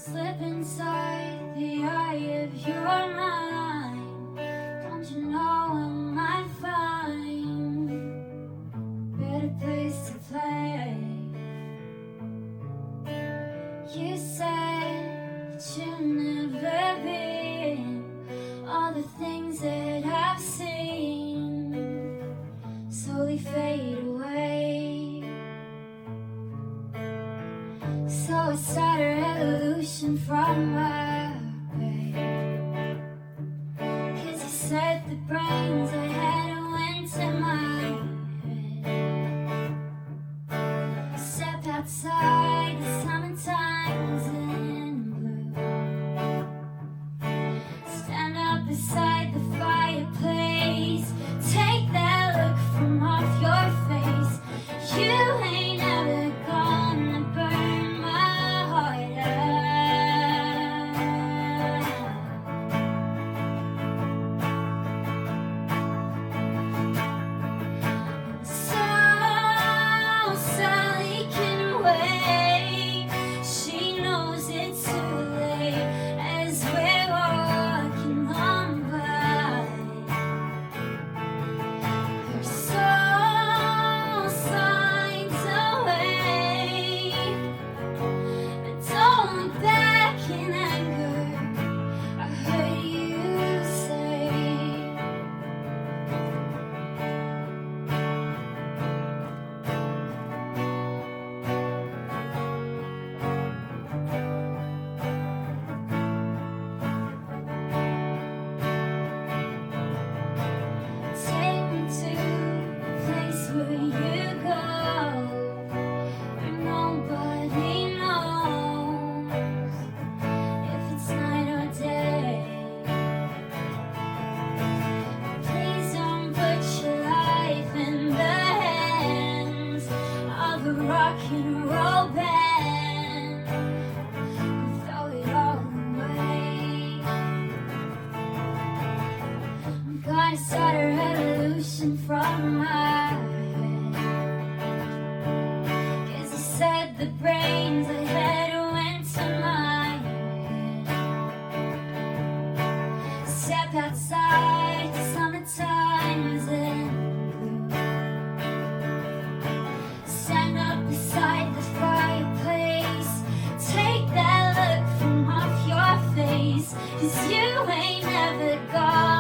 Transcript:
slip inside the eye of your mind. Don't you know I might find a better place to play? You said that you've never been. All the things that I've seen slowly fade away. So I start a revolution from my grave. 'Cause you said the brains I had went to my head. Step outside, the summertime's in blue. Stand up beside the fireplace. Take that look from off your face. You ain't ever gonna burn my heart out. So Sally can wait. She knows it's too late as we're walking on by. Her soul signs away. But don't look back in anger, I heard you say. Take me to a place where you go, where nobody knows if it's night or day. Please don't put your life in the hands of a rock and roll band. Throw it all away. I'm gonna start a revolution from my head. 'Cause you said the brains I had went to my head. Step outside, the summertime's in blue. Stand up beside the fireplace. Take that look from off your face. 'Cause you ain't never gone